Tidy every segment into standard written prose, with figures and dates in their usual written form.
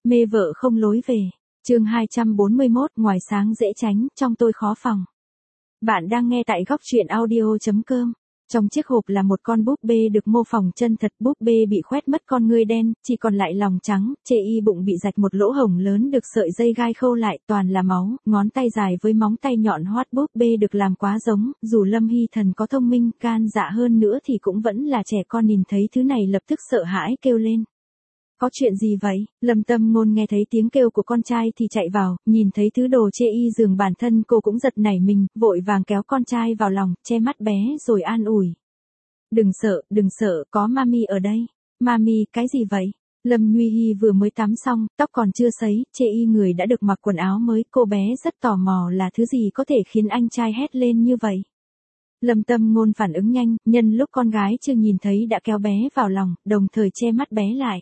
Mê vợ không lối về. Chương 241, ngoài sáng dễ tránh, trong tôi khó phòng. Bạn đang nghe tại góc truyện audio.com. Trong chiếc hộp là một con búp bê được mô phỏng chân thật, búp bê bị khoét mất con ngươi đen, chỉ còn lại lòng trắng, chê y bụng bị rạch một lỗ hổng lớn được sợi dây gai khâu lại, toàn là máu, ngón tay dài với móng tay nhọn hoắt búp bê được làm quá giống, dù Lâm Hy Thần có thông minh, gan dạ hơn nữa thì cũng vẫn là trẻ con, nhìn thấy thứ này lập tức sợ hãi kêu lên. Có chuyện gì vậy? Lâm Tâm Ngôn nghe thấy tiếng kêu của con trai thì chạy vào, nhìn thấy thứ đồ chê y giường bản thân cô cũng giật nảy mình, vội vàng kéo con trai vào lòng, che mắt bé rồi an ủi. Đừng sợ, có mami ở đây. Mami, cái gì vậy? Lâm Nhuy Hy vừa mới tắm xong, tóc còn chưa sấy, chê y người đã được mặc quần áo mới, cô bé rất tò mò là thứ gì có thể khiến anh trai hét lên như vậy. Lâm Tâm Ngôn phản ứng nhanh, nhân lúc con gái chưa nhìn thấy đã kéo bé vào lòng, đồng thời che mắt bé lại.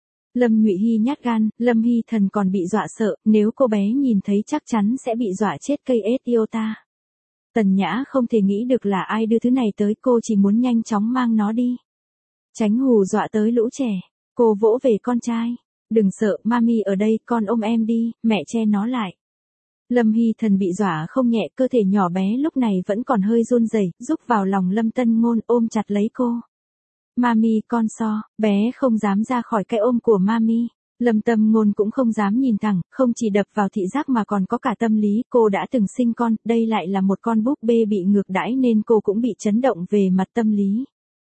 Lâm Nhụy Hy nhát gan, Lâm Hy Thần còn bị dọa sợ, nếu cô bé nhìn thấy chắc chắn sẽ bị dọa chết cây ết iota. Tần Nhã không thể nghĩ được là ai đưa thứ này tới, cô chỉ muốn nhanh chóng mang nó đi. Tránh hù dọa tới lũ trẻ. Cô vỗ về con trai. Đừng sợ, mami ở đây, con ôm em đi, mẹ che nó lại. Lâm Hy Thần bị dọa không nhẹ, cơ thể nhỏ bé lúc này vẫn còn hơi run rẩy, rúc vào lòng Lâm Tân Ngôn ôm chặt lấy cô. Mami, con so, bé không dám ra khỏi cái ôm của mami. Lâm Tâm Ngôn cũng không dám nhìn thẳng, không chỉ đập vào thị giác mà còn có cả tâm lý, cô đã từng sinh con, đây lại là một con búp bê bị ngược đãi nên cô cũng bị chấn động về mặt tâm lý.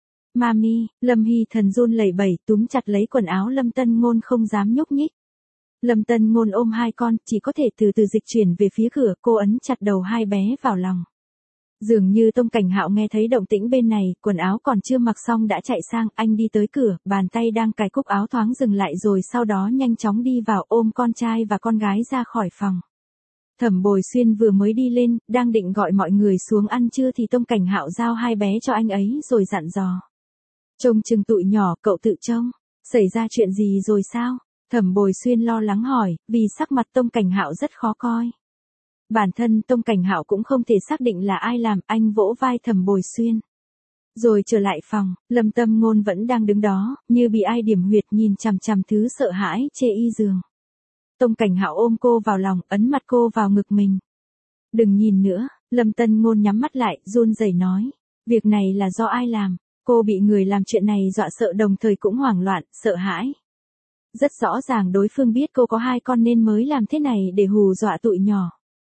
Mami, Lâm Hy Thần run lẩy bẩy, túm chặt lấy quần áo Lâm Tân Ngôn không dám nhúc nhích. Lâm Tân Ngôn ôm hai con, chỉ có thể từ từ dịch chuyển về phía cửa, cô ấn chặt đầu hai bé vào lòng. Dường như Tông Cảnh Hạo nghe thấy động tĩnh bên này, quần áo còn chưa mặc xong đã chạy sang, anh đi tới cửa, bàn tay đang cài cúc áo thoáng dừng lại rồi sau đó nhanh chóng đi vào ôm con trai và con gái ra khỏi phòng. Thẩm Bồi Xuyên vừa mới đi lên, đang định gọi mọi người xuống ăn trưa thì Tông Cảnh Hạo giao hai bé cho anh ấy rồi dặn dò. Trông chừng tụi nhỏ, cậu tự trông. Xảy ra chuyện gì rồi sao? Thẩm Bồi Xuyên lo lắng hỏi, vì sắc mặt Tông Cảnh Hạo rất khó coi. Bản thân Tông Cảnh Hạo cũng không thể xác định là ai làm, anh vỗ vai Thẩm Bồi Xuyên. Rồi trở lại phòng, Lâm Tâm Ngôn vẫn đang đứng đó, như bị ai điểm huyệt nhìn chằm chằm thứ sợ hãi chê y giường. Tông Cảnh Hạo ôm cô vào lòng, ấn mặt cô vào ngực mình. Đừng nhìn nữa, Lâm Tân Ngôn nhắm mắt lại, run rẩy nói. Việc này là do ai làm? Cô bị người làm chuyện này dọa sợ đồng thời cũng hoảng loạn, sợ hãi. Rất rõ ràng đối phương biết cô có hai con nên mới làm thế này để hù dọa tụi nhỏ.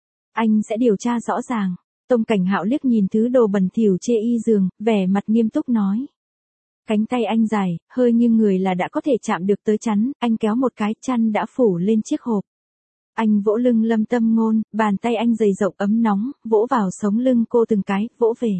Anh sẽ điều tra rõ ràng. Tông Cảnh Hạo liếc nhìn thứ đồ bẩn thỉu chê y giường, vẻ mặt nghiêm túc nói. Cánh tay anh dài, hơi nghiêng người là đã có thể chạm được tới chắn, anh kéo một cái chăn đã phủ lên chiếc hộp. Anh vỗ lưng Lâm Tâm Ngôn, bàn tay anh dày rộng ấm nóng, vỗ vào sống lưng cô từng cái, vỗ về.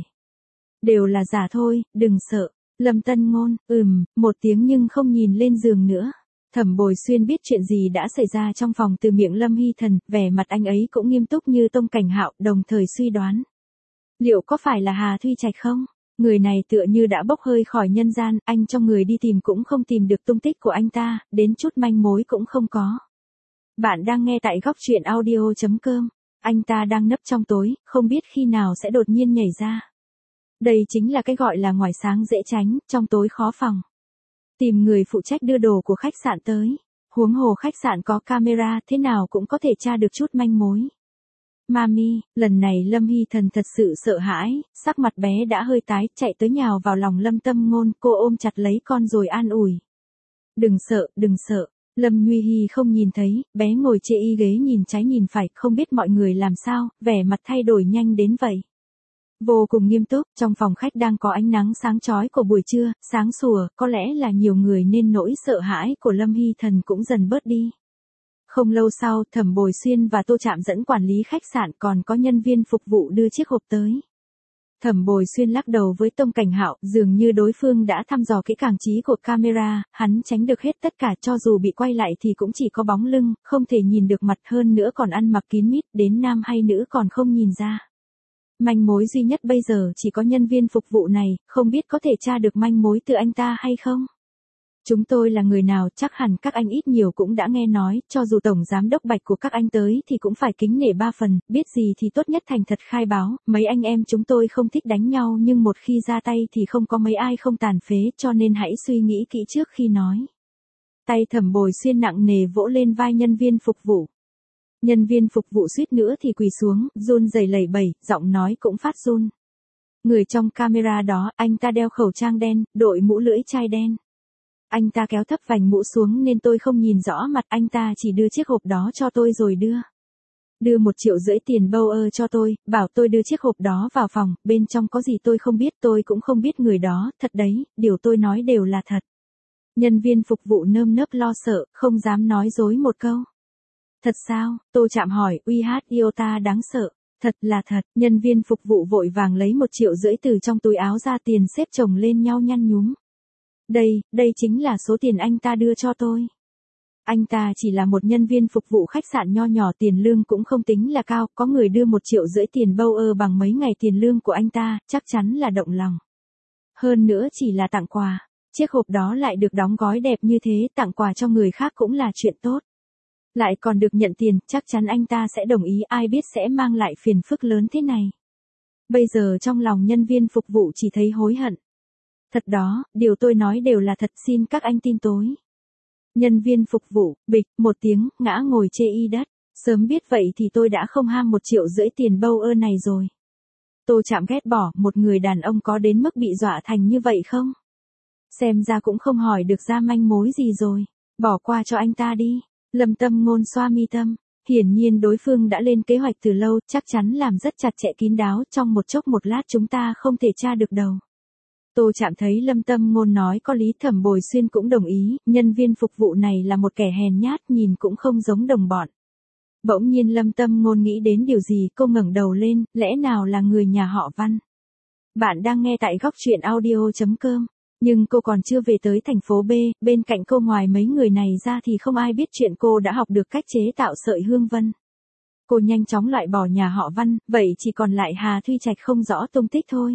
Đều là giả thôi, đừng sợ. Lâm Tân Ngôn, một tiếng nhưng không nhìn lên giường nữa. Thẩm Bồi Xuyên biết chuyện gì đã xảy ra trong phòng từ miệng Lâm Hy Thần, vẻ mặt anh ấy cũng nghiêm túc như Tông Cảnh Hạo, đồng thời suy đoán. Liệu có phải là Hà Thuy Trạch không? Người này tựa như đã bốc hơi khỏi nhân gian, anh cho người đi tìm cũng không tìm được tung tích của anh ta, đến chút manh mối cũng không có. Bạn đang nghe tại góc truyện audio.com. Anh ta đang nấp trong tối, không biết khi nào sẽ đột nhiên nhảy ra. Đây chính là cái gọi là ngoài sáng dễ tránh, trong tối khó phòng. Tìm người phụ trách đưa đồ của khách sạn tới. Huống hồ khách sạn có camera, thế nào cũng có thể tra được chút manh mối. Mami, lần này Lâm Hy Thần thật sự sợ hãi, sắc mặt bé đã hơi tái, chạy tới nhào vào lòng Lâm Tâm Ngôn, cô ôm chặt lấy con rồi an ủi. Đừng sợ. Lâm Nhuy Hy không nhìn thấy, bé ngồi chê y ghế nhìn trái nhìn phải, không biết mọi người làm sao, vẻ mặt thay đổi nhanh đến vậy. Vô cùng nghiêm túc, trong phòng khách đang có ánh nắng sáng chói của buổi trưa, sáng sủa, có lẽ là nhiều người nên nỗi sợ hãi của Lâm Hy Thần cũng dần bớt đi. Không lâu sau, Thẩm Bồi Xuyên và Tô Trạm dẫn quản lý khách sạn còn có nhân viên phục vụ đưa chiếc hộp tới. Thẩm Bồi Xuyên lắc đầu với Tông Cảnh Hạo, dường như đối phương đã thăm dò kỹ càng trí của camera, hắn tránh được hết tất cả, cho dù bị quay lại thì cũng chỉ có bóng lưng, không thể nhìn được mặt, hơn nữa còn ăn mặc kín mít, đến nam hay nữ còn không nhìn ra. Manh mối duy nhất bây giờ chỉ có nhân viên phục vụ này, không biết có thể tra được manh mối từ anh ta hay không? Chúng tôi là người nào chắc hẳn các anh ít nhiều cũng đã nghe nói, cho dù tổng giám đốc Bạch của các anh tới thì cũng phải kính nể 3 phần, biết gì thì tốt nhất thành thật khai báo, mấy anh em chúng tôi không thích đánh nhau nhưng một khi ra tay thì không có mấy ai không tàn phế cho nên hãy suy nghĩ kỹ trước khi nói. Tay Thẩm Bồi Xuyên nặng nề vỗ lên vai nhân viên phục vụ. Nhân viên phục vụ suýt nữa thì quỳ xuống, run rẩy lẩy bẩy, giọng nói cũng phát run. Người trong camera đó, anh ta đeo khẩu trang đen, đội mũ lưỡi chai đen. Anh ta kéo thấp vành mũ xuống nên tôi không nhìn rõ mặt, anh ta chỉ đưa chiếc hộp đó cho tôi rồi đưa 1,5 triệu tiền bâu cho tôi, bảo tôi đưa chiếc hộp đó vào phòng, bên trong có gì tôi không biết, tôi cũng không biết người đó, thật đấy, điều tôi nói đều là thật. Nhân viên phục vụ nơm nớp lo sợ, không dám nói dối một câu. Thật sao? Tô Trạm hỏi, uy hát iota đáng sợ. Thật là thật, nhân viên phục vụ vội vàng lấy 1,5 triệu từ trong túi áo ra, tiền xếp chồng lên nhau nhăn nhúm. Đây chính là số tiền anh ta đưa cho tôi. Anh ta chỉ là một nhân viên phục vụ khách sạn nho nhỏ, tiền lương cũng không tính là cao, có người đưa 1,5 triệu tiền bâu bằng mấy ngày tiền lương của anh ta, chắc chắn là động lòng. Hơn nữa chỉ là tặng quà, chiếc hộp đó lại được đóng gói đẹp như thế, tặng quà cho người khác cũng là chuyện tốt. Lại còn được nhận tiền, chắc chắn anh ta sẽ đồng ý, ai biết sẽ mang lại phiền phức lớn thế này. Bây giờ trong lòng nhân viên phục vụ chỉ thấy hối hận. Thật đó, điều tôi nói đều là thật, xin các anh tin tối. Nhân viên phục vụ, bịch, một tiếng, ngã ngồi chê y đất. Sớm biết vậy thì tôi đã không ham 1,5 triệu tiền bâu này rồi. Tô Trạm ghét bỏ, một người đàn ông có đến mức bị dọa thành như vậy không? Xem ra cũng không hỏi được ra manh mối gì rồi. Bỏ qua cho anh ta đi. Lâm Tâm Ngôn xoa mi tâm. Hiển nhiên đối phương đã lên kế hoạch từ lâu, chắc chắn làm rất chặt chẽ kín đáo, trong một chốc một lát chúng ta không thể tra được đâu. Tô Trạm thấy Lâm Tâm Ngôn nói có lý, Thẩm Bồi Xuyên cũng đồng ý, nhân viên phục vụ này là một kẻ hèn nhát, nhìn cũng không giống đồng bọn. Bỗng nhiên Lâm Tâm Ngôn nghĩ đến điều gì, cô ngẩng đầu lên, lẽ nào là người nhà họ Văn? Bạn đang nghe tại góc truyện audio.com. Nhưng cô còn chưa về tới thành phố B, bên cạnh cô ngoài mấy người này ra thì không ai biết chuyện cô đã học được cách chế tạo sợi hương vân. Cô nhanh chóng loại bỏ nhà họ Văn, vậy chỉ còn lại Hà Thuy Trạch không rõ tung tích thôi.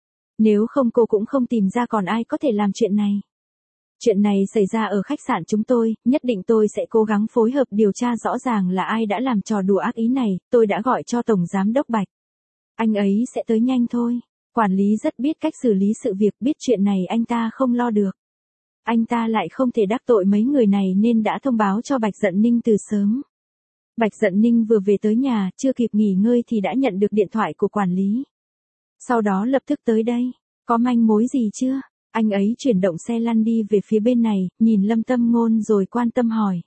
Nếu không cô cũng không tìm ra còn ai có thể làm chuyện này. Chuyện này xảy ra ở khách sạn chúng tôi, nhất định tôi sẽ cố gắng phối hợp điều tra rõ ràng là ai đã làm trò đùa ác ý này, tôi đã gọi cho Tổng Giám Đốc Bạch. Anh ấy sẽ tới nhanh thôi. Quản lý rất biết cách xử lý sự việc, biết chuyện này anh ta không lo được. Anh ta lại không thể đắc tội mấy người này nên đã thông báo cho Bạch Dận Ninh từ sớm. Bạch Dận Ninh vừa về tới nhà, chưa kịp nghỉ ngơi thì đã nhận được điện thoại của quản lý. Sau đó lập tức tới đây. Có manh mối gì chưa? Anh ấy chuyển động xe lăn đi về phía bên này, nhìn Lâm Tâm Ngôn rồi quan tâm hỏi.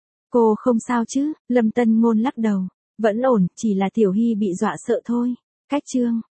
Cô không sao chứ? Lâm Tâm Ngôn lắc đầu. Vẫn ổn, chỉ là Tiểu Hy bị dọa sợ thôi. Cách chương.